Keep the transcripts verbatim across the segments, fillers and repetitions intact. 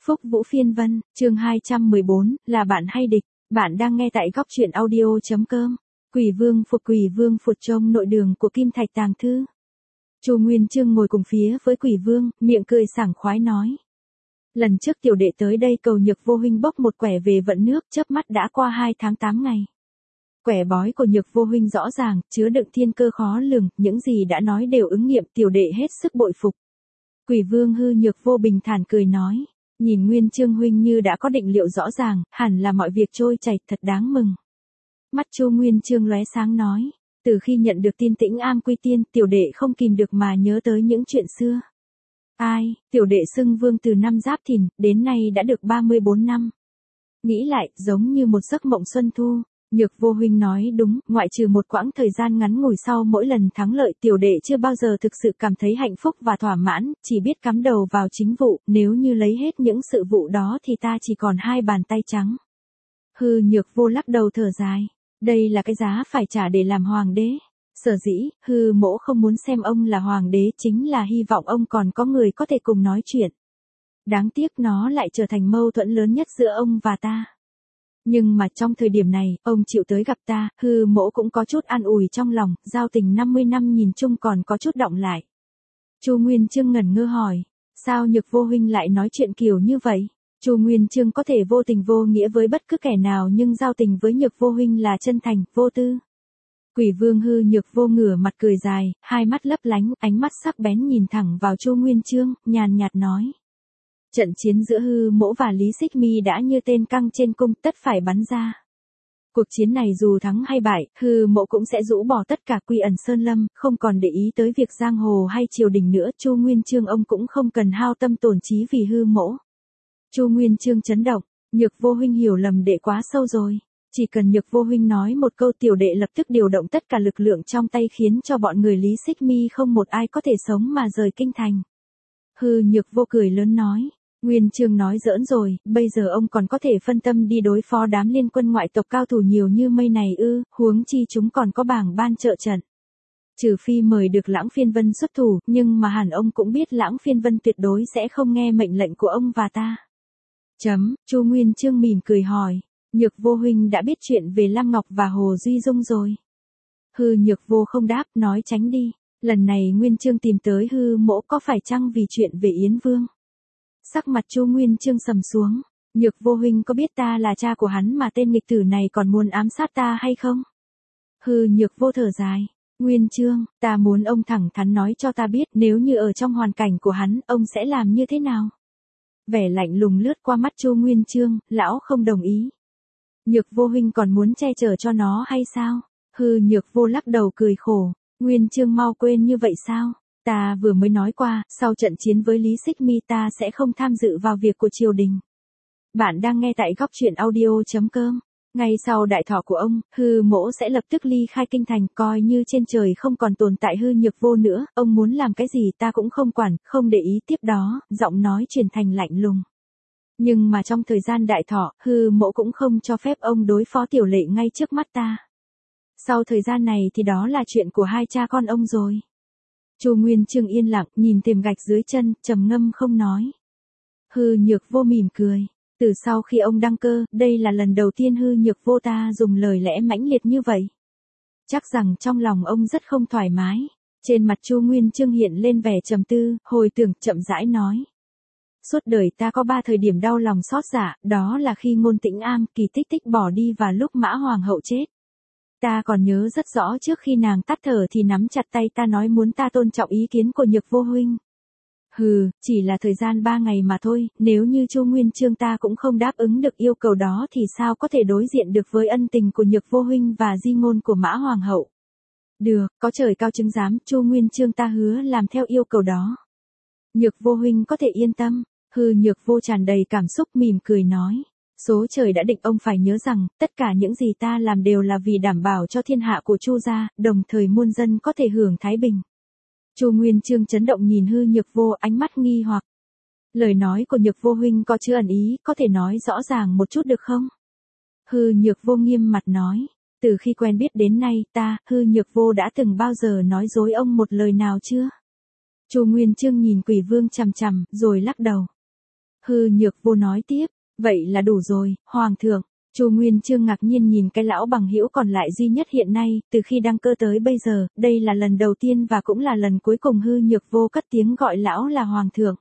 Phúc Vũ Phiên Vân, chương hai trăm mười bốn, là bạn hay địch, bạn đang nghe tại góc truyện audio.com. Quỷ Vương Phục Quỷ Vương Phục trong nội đường của Kim Thạch Tàng Thư. Chu Nguyên Chương ngồi cùng phía với Quỷ Vương, miệng cười sảng khoái nói. Lần trước tiểu đệ tới đây cầu Nhược Vô huynh bốc một quẻ về vận nước, chớp mắt đã qua hai tháng tám ngày. Quẻ bói của Nhược Vô huynh rõ ràng, chứa đựng thiên cơ khó lường, những gì đã nói đều ứng nghiệm, tiểu đệ hết sức bội phục. Quỷ Vương Hư Nhược Vô bình thản cười nói. Nhìn Nguyên Chương huynh như đã có định liệu rõ ràng, hẳn là mọi việc trôi chảy, thật đáng mừng. Mắt Chu Nguyên Chương lóe sáng nói, từ khi nhận được tin Tĩnh Am quy tiên, tiểu đệ không kìm được mà nhớ tới những chuyện xưa. Ai, tiểu đệ xưng vương từ năm Giáp Thìn, đến nay đã được ba mươi bốn năm. Nghĩ lại, giống như một giấc mộng xuân thu. Nhược Vô huynh nói đúng, ngoại trừ một quãng thời gian ngắn ngủi sau mỗi lần thắng lợi, tiểu đệ chưa bao giờ thực sự cảm thấy hạnh phúc và thỏa mãn, chỉ biết cắm đầu vào chính vụ, nếu như lấy hết những sự vụ đó thì ta chỉ còn hai bàn tay trắng. Hư Nhược Vô lắc đầu thở dài, đây là cái giá phải trả để làm hoàng đế. Sở dĩ, Hư mỗ không muốn xem ông là hoàng đế chính là hy vọng ông còn có người có thể cùng nói chuyện. Đáng tiếc nó lại trở thành mâu thuẫn lớn nhất giữa ông và ta. Nhưng mà trong thời điểm này, ông chịu tới gặp ta, Hư mỗ cũng có chút an ủi trong lòng, giao tình năm mươi năm nhìn chung còn có chút động lại. Chu Nguyên Chương ngẩn ngơ hỏi, sao Nhược Vô huynh lại nói chuyện kiểu như vậy? Chu Nguyên Chương có thể vô tình vô nghĩa với bất cứ kẻ nào nhưng giao tình với Nhược Vô huynh là chân thành, vô tư. Quỷ Vương Hư Nhược Vô ngửa mặt cười dài, hai mắt lấp lánh, ánh mắt sắc bén nhìn thẳng vào Chu Nguyên Chương, nhàn nhạt nói. Trận chiến giữa Hư mỗ và Lý Xích Mi đã như tên căng trên cung, tất phải bắn ra. Cuộc chiến này dù thắng hay bại, Hư mỗ cũng sẽ rũ bỏ tất cả quy ẩn sơn lâm, không còn để ý tới việc giang hồ hay triều đình nữa. Chu Nguyên Chương ông cũng không cần hao tâm tổn trí vì Hư mỗ. Chu Nguyên Chương chấn động, Nhược Vô huynh hiểu lầm đệ quá sâu rồi. Chỉ cần Nhược Vô huynh nói một câu, tiểu đệ lập tức điều động tất cả lực lượng trong tay khiến cho bọn người Lý Xích Mi không một ai có thể sống mà rời kinh thành. Hư Nhược Vô cười lớn nói. Nguyên Chương nói giỡn rồi, bây giờ ông còn có thể phân tâm đi đối phó đám liên quân ngoại tộc cao thủ nhiều như mây này ư, huống chi chúng còn có bảng ban trợ trận. Trừ phi mời được Lãng Phiên Vân xuất thủ, nhưng mà hẳn ông cũng biết Lãng Phiên Vân tuyệt đối sẽ không nghe mệnh lệnh của ông và ta. Chấm, Chu Nguyên Chương mỉm cười hỏi, Nhược Vô huynh đã biết chuyện về Lam Ngọc và Hồ Duy Dung rồi. Hư Nhược Vô không đáp, nói tránh đi, lần này Nguyên Chương tìm tới Hư mỗ có phải chăng vì chuyện về Yến Vương? Sắc mặt Chu Nguyên Chương sầm xuống, Nhược Vô huynh có biết ta là cha của hắn mà tên nghịch tử này còn muốn ám sát ta hay không? Hư Nhược Vô thở dài, Nguyên Chương, ta muốn ông thẳng thắn nói cho ta biết nếu như ở trong hoàn cảnh của hắn, ông sẽ làm như thế nào? Vẻ lạnh lùng lướt qua mắt Chu Nguyên Chương, lão không đồng ý. Nhược Vô huynh còn muốn che chở cho nó hay sao? Hư Nhược Vô lắc đầu cười khổ, Nguyên Chương mau quên như vậy sao? Ta vừa mới nói qua, sau trận chiến với Lý Xích Mi ta sẽ không tham dự vào việc của triều đình. Bạn đang nghe tại góc truyện audio.com. Ngay sau đại thọ của ông, Hư mỗ sẽ lập tức ly khai kinh thành, coi như trên trời không còn tồn tại Hư Nhược Vô nữa, ông muốn làm cái gì ta cũng không quản, không để ý. Tiếp đó, giọng nói chuyển thành lạnh lùng. Nhưng mà trong thời gian đại thọ, Hư mỗ cũng không cho phép ông đối phó tiểu lệ ngay trước mắt ta. Sau thời gian này thì đó là chuyện của hai cha con ông rồi. Chu Nguyên Chương yên lặng, nhìn thềm gạch dưới chân, trầm ngâm không nói. Hư Nhược Vô mỉm cười, từ sau khi ông đăng cơ, đây là lần đầu tiên Hư Nhược Vô ta dùng lời lẽ mãnh liệt như vậy. Chắc rằng trong lòng ông rất không thoải mái. Trên mặt Chu Nguyên Chương hiện lên vẻ trầm tư, hồi tưởng, chậm rãi nói. Suốt đời ta có ba thời điểm đau lòng xót dạ, đó là khi Ngôn Tĩnh Am, Kỳ Tích Tích bỏ đi và lúc Mã Hoàng hậu chết. Ta còn nhớ rất rõ trước khi nàng tắt thở thì nắm chặt tay ta nói muốn ta tôn trọng ý kiến của Nhược Vô huynh. Hừ, chỉ là thời gian ba ngày mà thôi, nếu như Chu Nguyên Chương ta cũng không đáp ứng được yêu cầu đó thì sao có thể đối diện được với ân tình của Nhược Vô huynh và di ngôn của Mã Hoàng hậu. Được, có trời cao chứng giám, Chu Nguyên Chương ta hứa làm theo yêu cầu đó. Nhược Vô huynh có thể yên tâm. Hư Nhược Vô tràn đầy cảm xúc mỉm cười nói. Số trời đã định, ông phải nhớ rằng, tất cả những gì ta làm đều là vì đảm bảo cho thiên hạ của Chu gia, đồng thời muôn dân có thể hưởng thái bình. Chu Nguyên Chương chấn động nhìn Hư Nhược Vô, ánh mắt nghi hoặc. Lời nói của Nhược Vô huynh có chứa ẩn ý, có thể nói rõ ràng một chút được không? Hư Nhược Vô nghiêm mặt nói. Từ khi quen biết đến nay, ta, Hư Nhược Vô đã từng bao giờ nói dối ông một lời nào chưa? Chu Nguyên Chương nhìn Quỷ Vương chằm chằm, rồi lắc đầu. Hư Nhược Vô nói tiếp, vậy là đủ rồi, Hoàng thượng. Chu Nguyên Chương ngạc nhiên nhìn cái lão bằng hữu còn lại duy nhất hiện nay, từ khi đăng cơ tới bây giờ, đây là lần đầu tiên và cũng là lần cuối cùng Hư Nhược Vô cất tiếng gọi lão là Hoàng thượng.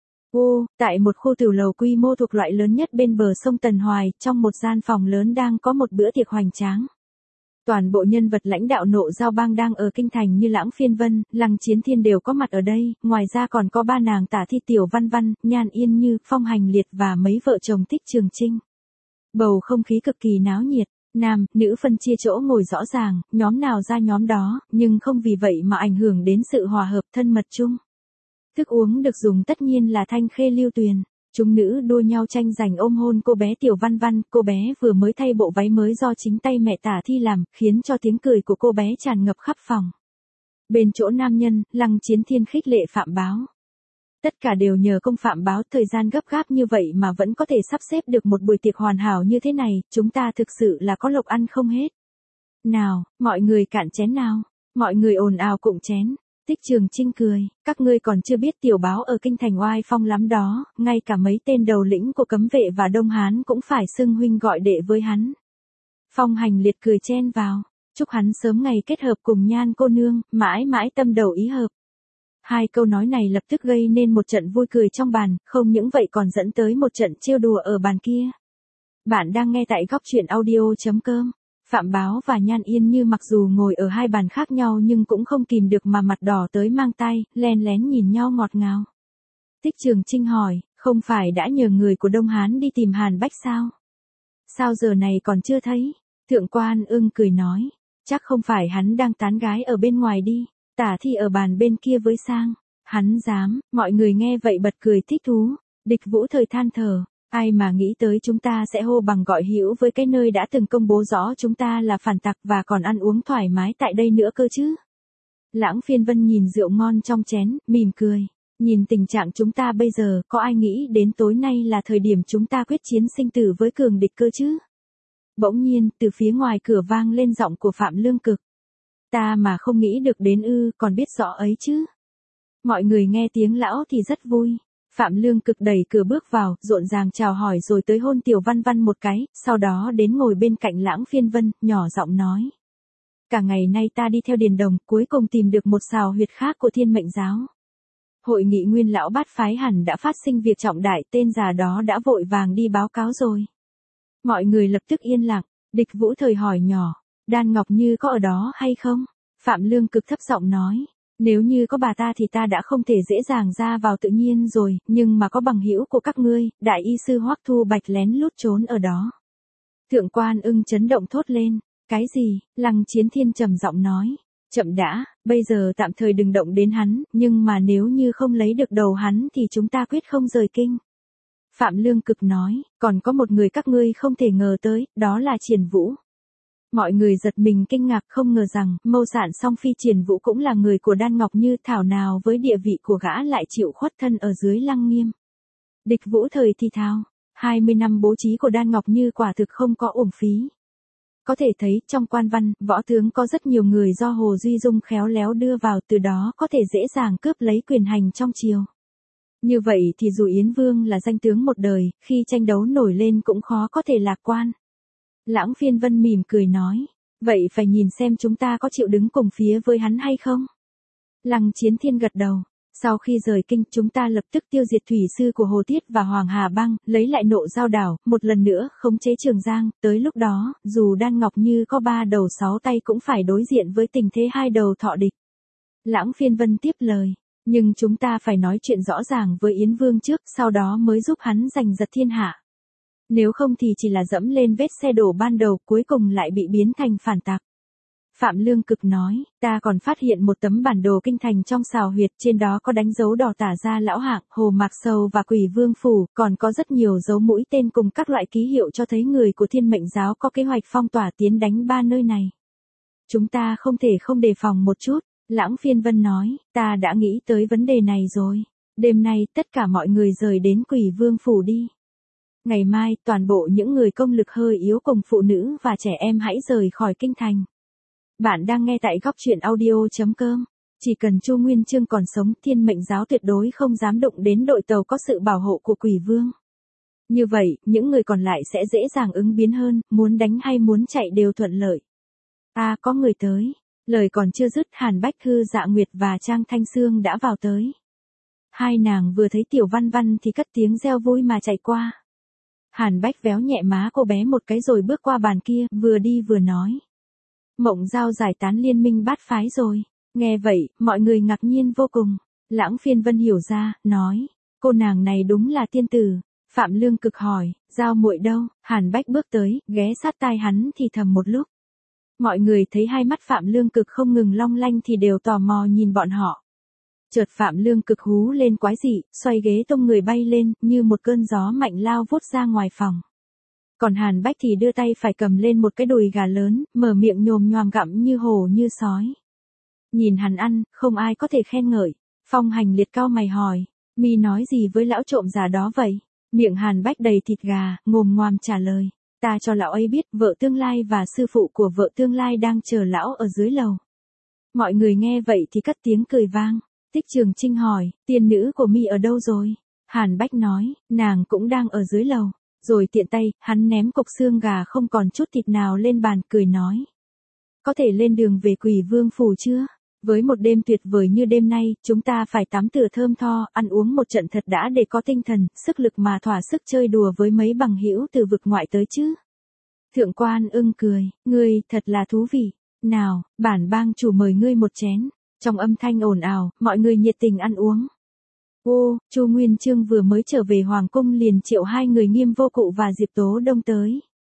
Ô, tại một khu tiểu lầu quy mô thuộc loại lớn nhất bên bờ sông Tần Hoài, trong một gian phòng lớn đang có một bữa tiệc hoành tráng. Toàn bộ nhân vật lãnh đạo Nộ Giao Bang đang ở kinh thành như Lãng Phiên Vân, Lăng Chiến Thiên đều có mặt ở đây, ngoài ra còn có ba nàng Tả Thi Tiểu Văn Văn, Nhan Yên Như, Phong Hành Liệt và mấy vợ chồng Thích Trường Trinh. Bầu không khí cực kỳ náo nhiệt, nam, nữ phân chia chỗ ngồi rõ ràng, nhóm nào ra nhóm đó, nhưng không vì vậy mà ảnh hưởng đến sự hòa hợp thân mật chung. Thức uống được dùng tất nhiên là Thanh Khê Lưu Tuyền. Chúng nữ đua nhau tranh giành ôm hôn cô bé Tiểu Văn Văn, cô bé vừa mới thay bộ váy mới do chính tay mẹ Tả Thi làm, khiến cho tiếng cười của cô bé tràn ngập khắp phòng. Bên chỗ nam nhân, Lăng Chiến Thiên khích lệ Phạm Báo. Tất cả đều nhờ công Phạm Báo, thời gian gấp gáp như vậy mà vẫn có thể sắp xếp được một buổi tiệc hoàn hảo như thế này, chúng ta thực sự là có lộc ăn không hết. Nào, mọi người cạn chén nào, mọi người ồn ào cụng chén. Thích Trường Trinh cười, các ngươi còn chưa biết Tiểu Báo ở kinh thành oai phong lắm đó, ngay cả mấy tên đầu lĩnh của Cấm Vệ và Đông Hán cũng phải xưng huynh gọi đệ với hắn. Phong Hành Liệt cười chen vào, chúc hắn sớm ngày kết hợp cùng Nhan cô nương, mãi mãi tâm đầu ý hợp. Hai câu nói này lập tức gây nên một trận vui cười trong bàn, không những vậy còn dẫn tới một trận trêu đùa ở bàn kia. Bạn đang nghe tại góc truyện audio chấm com. Phạm Báo và Nhan Yên Như mặc dù ngồi ở hai bàn khác nhau nhưng cũng không kìm được mà mặt đỏ tới mang tay, len lén nhìn nhau ngọt ngào. Thích Trường Trinh hỏi, không phải đã nhờ người của Đông Hán đi tìm Hàn Bách sao? Sao giờ này còn chưa thấy? Thượng Quan Ưng cười nói, chắc không phải hắn đang tán gái ở bên ngoài đi, Tả Thi ở bàn bên kia với sang. Hắn dám, mọi người nghe vậy bật cười thích thú. Địch Vũ Thời than thở. Ai mà nghĩ tới chúng ta sẽ hô bằng gọi hữu với cái nơi đã từng công bố rõ chúng ta là phản tặc và còn ăn uống thoải mái tại đây nữa cơ chứ. Lãng Phiên Vân nhìn rượu ngon trong chén, mỉm cười. Nhìn tình trạng chúng ta bây giờ, có ai nghĩ đến tối nay là thời điểm chúng ta quyết chiến sinh tử với cường địch cơ chứ? Bỗng nhiên, từ phía ngoài cửa vang lên giọng của Phạm Lương Cực. Ta mà không nghĩ được đến ư, còn biết rõ ấy chứ. Mọi người nghe tiếng lão thì rất vui. Phạm Lương Cực đẩy cửa bước vào, rộn ràng chào hỏi rồi tới hôn Tiểu Văn Văn một cái, sau đó đến ngồi bên cạnh Lãng Phiên Vân, nhỏ giọng nói. Cả ngày nay ta đi theo Điền Đồng, cuối cùng tìm được một xào huyệt khác của Thiên Mệnh Giáo. Hội nghị nguyên lão bát phái hẳn đã phát sinh việc trọng đại, tên già đó đã vội vàng đi báo cáo rồi. Mọi người lập tức yên lặng, Địch Vũ Thời hỏi nhỏ, Đan Ngọc Như có ở đó hay không? Phạm Lương Cực thấp giọng nói. Nếu như có bà ta thì ta đã không thể dễ dàng ra vào tự nhiên rồi, nhưng mà có bằng hữu của các ngươi, đại y sư Hoắc Thu Bạch lén lút trốn ở đó. Thượng Quan Ưng chấn động thốt lên, cái gì? Lăng Chiến Thiên trầm giọng nói, chậm đã, bây giờ tạm thời đừng động đến hắn, nhưng mà nếu như không lấy được đầu hắn thì chúng ta quyết không rời kinh. Phạm Lương Cực nói, còn có một người các ngươi không thể ngờ tới, đó là Triển Vũ. Mọi người giật mình kinh ngạc không ngờ rằng, Mâu Sạn Song Phi Triển Vũ cũng là người của Đan Ngọc Như, thảo nào với địa vị của gã lại chịu khuất thân ở dưới Lăng Nghiêm. Địch Vũ Thời thì thào, hai mươi năm bố trí của Đan Ngọc Như quả thực không có uổng phí. Có thể thấy, trong quan văn, võ tướng có rất nhiều người do Hồ Duy Dung khéo léo đưa vào, từ đó có thể dễ dàng cướp lấy quyền hành trong triều. Như vậy thì dù Yến Vương là danh tướng một đời, khi tranh đấu nổi lên cũng khó có thể lạc quan. Lãng Phiên Vân mỉm cười nói, vậy phải nhìn xem chúng ta có chịu đứng cùng phía với hắn hay không? Lăng Chiến Thiên gật đầu, sau khi rời kinh chúng ta lập tức tiêu diệt thủy sư của Hồ Tiết và Hoàng Hà Bang, lấy lại Nộ Giao đảo, một lần nữa khống chế Trường Giang, tới lúc đó, dù Đan Ngọc Như có ba đầu sáu tay cũng phải đối diện với tình thế hai đầu thọ địch. Lãng Phiên Vân tiếp lời, nhưng chúng ta phải nói chuyện rõ ràng với Yến Vương trước, sau đó mới giúp hắn giành giật thiên hạ. Nếu không thì chỉ là dẫm lên vết xe đổ ban đầu, cuối cùng lại bị biến thành phản tặc. Phạm Lương Cực nói, ta còn phát hiện một tấm bản đồ kinh thành trong xào huyệt, trên đó có đánh dấu đỏ Tả Gia Lão Hạng, Hồ Mạc Sầu và Quỷ Vương Phủ, còn có rất nhiều dấu mũi tên cùng các loại ký hiệu cho thấy người của Thiên Mệnh Giáo có kế hoạch phong tỏa tiến đánh ba nơi này. Chúng ta không thể không đề phòng một chút. Lãng Phiên Vân nói, ta đã nghĩ tới vấn đề này rồi. Đêm nay tất cả mọi người rời đến Quỷ Vương Phủ đi. Ngày mai toàn bộ những người công lực hơi yếu cùng phụ nữ và trẻ em hãy rời khỏi kinh thành. Bạn đang nghe tại góc truyện audio chấm com. Chỉ cần Chu Nguyên Chương còn sống, Thiên Mệnh Giáo tuyệt đối không dám đụng đến đội tàu có sự bảo hộ của Quỷ Vương. Như vậy, những người còn lại sẽ dễ dàng ứng biến hơn, muốn đánh hay muốn chạy đều thuận lợi. À, có người tới. Lời còn chưa dứt, Hàn Bách Hư Dạ Nguyệt và Trang Thanh Sương đã vào tới. Hai nàng vừa thấy Tiểu Văn Văn thì cất tiếng reo vui mà chạy qua. Hàn Bách véo nhẹ má cô bé một cái rồi bước qua bàn kia, vừa đi vừa nói. Mộng Giao giải tán liên minh bát phái rồi. Nghe vậy, mọi người ngạc nhiên vô cùng. Lãng Phiên Vân hiểu ra, nói. Cô nàng này đúng là tiên tử. Phạm Lương Cực hỏi, Giao muội đâu? Hàn Bách bước tới, ghé sát tai hắn thì thầm một lúc. Mọi người thấy hai mắt Phạm Lương Cực không ngừng long lanh thì đều tò mò nhìn bọn họ. Chợt Phạm Lương Cực hú lên quái dị, xoay ghế tung người bay lên, như một cơn gió mạnh lao vút ra ngoài phòng. Còn Hàn Bách thì đưa tay phải cầm lên một cái đùi gà lớn, mở miệng nhồm nhoàm gặm như hổ như sói. Nhìn hắn ăn, không ai có thể khen ngợi. Phong Hành Liệt cau mày hỏi, mi nói gì với lão trộm già đó vậy? Miệng Hàn Bách đầy thịt gà, ngồm ngoàm trả lời. Ta cho lão ấy biết vợ tương lai và sư phụ của vợ tương lai đang chờ lão ở dưới lầu. Mọi người nghe vậy thì cất tiếng cười vang. Tích Trường Trinh hỏi, tiên nữ của mi ở đâu rồi? Hàn Bách nói, nàng cũng đang ở dưới lầu. Rồi tiện tay, hắn ném cục xương gà không còn chút thịt nào lên bàn, cười nói. Có thể lên đường về Quỷ Vương Phủ chưa? Với một đêm tuyệt vời như đêm nay, chúng ta phải tắm rửa thơm tho, ăn uống một trận thật đã để có tinh thần, sức lực mà thỏa sức chơi đùa với mấy bằng hữu từ vực ngoại tới chứ. Thượng quan Ưng cười, ngươi thật là thú vị. Nào, bản bang chủ mời ngươi một chén. Trong âm thanh ồn ào, mọi người nhiệt tình ăn uống. Ô, Chu Nguyên Chương vừa mới trở về Hoàng Cung liền triệu hai người Nghiêm Vô Cụ và Diệp Tố Đông tới.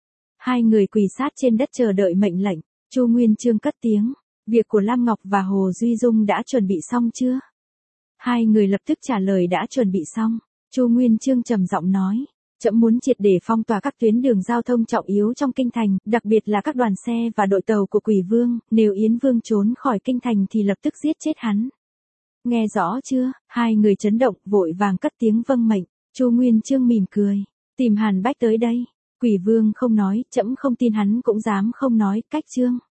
Hai người quỳ sát trên đất chờ đợi mệnh lệnh. Chu Nguyên Chương cất tiếng. Việc của Lam Ngọc và Hồ Duy Dung đã chuẩn bị xong chưa? Hai người lập tức trả lời đã chuẩn bị xong. Chu Nguyên Chương trầm giọng nói. Trẫm muốn triệt để phong tỏa các tuyến đường giao thông trọng yếu trong kinh thành, đặc biệt là các đoàn xe và đội tàu của Quỷ Vương, nếu Yến Vương trốn khỏi kinh thành thì lập tức giết chết hắn. Nghe rõ chưa? Hai người chấn động, vội vàng cất tiếng vâng mệnh. Chu Nguyên Chương mỉm cười, tìm Hàn Bách tới đây. Quỷ Vương không nói, trẫm không tin hắn cũng dám không nói, cách chương.